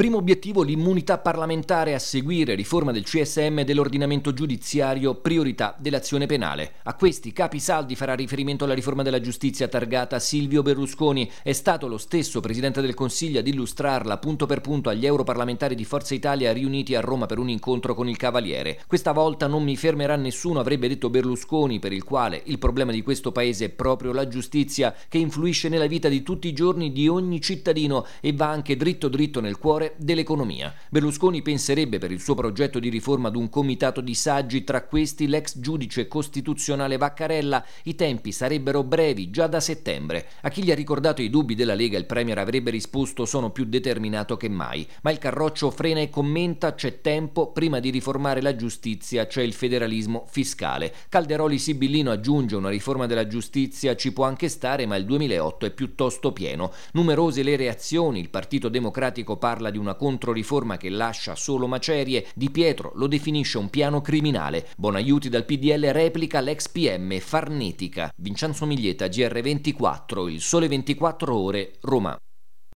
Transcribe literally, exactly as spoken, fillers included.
Primo obiettivo l'immunità parlamentare, a seguire riforma del C S M e dell'ordinamento giudiziario, priorità dell'azione penale. A questi capisaldi farà riferimento la riforma della giustizia targata Silvio Berlusconi. È stato lo stesso Presidente del Consiglio ad illustrarla punto per punto agli europarlamentari di Forza Italia riuniti a Roma per un incontro con il Cavaliere. Questa volta non mi fermerà nessuno, avrebbe detto Berlusconi, per il quale il problema di questo paese è proprio la giustizia, che influisce nella vita di tutti i giorni di ogni cittadino e va anche dritto dritto nel cuore dell'economia. Berlusconi penserebbe per il suo progetto di riforma ad un comitato di saggi, tra questi l'ex giudice costituzionale Vaccarella. I tempi sarebbero brevi, già da settembre. A chi gli ha ricordato i dubbi della Lega, il premier avrebbe risposto: sono più determinato che mai. Ma il Carroccio frena e commenta: c'è tempo, prima di riformare la giustizia c'è il federalismo fiscale. Calderoli Sibillino aggiunge: una riforma della giustizia ci può anche stare, ma il duemilaotto è piuttosto pieno. Numerose le reazioni, il Partito Democratico parla di una controriforma che lascia solo macerie, Di Pietro lo definisce un piano criminale, Bonaiuti dal P D L replica l'ex P M farnetica. Vincenzo Miglietta, G R ventiquattro, Il Sole ventiquattro Ore, Roma.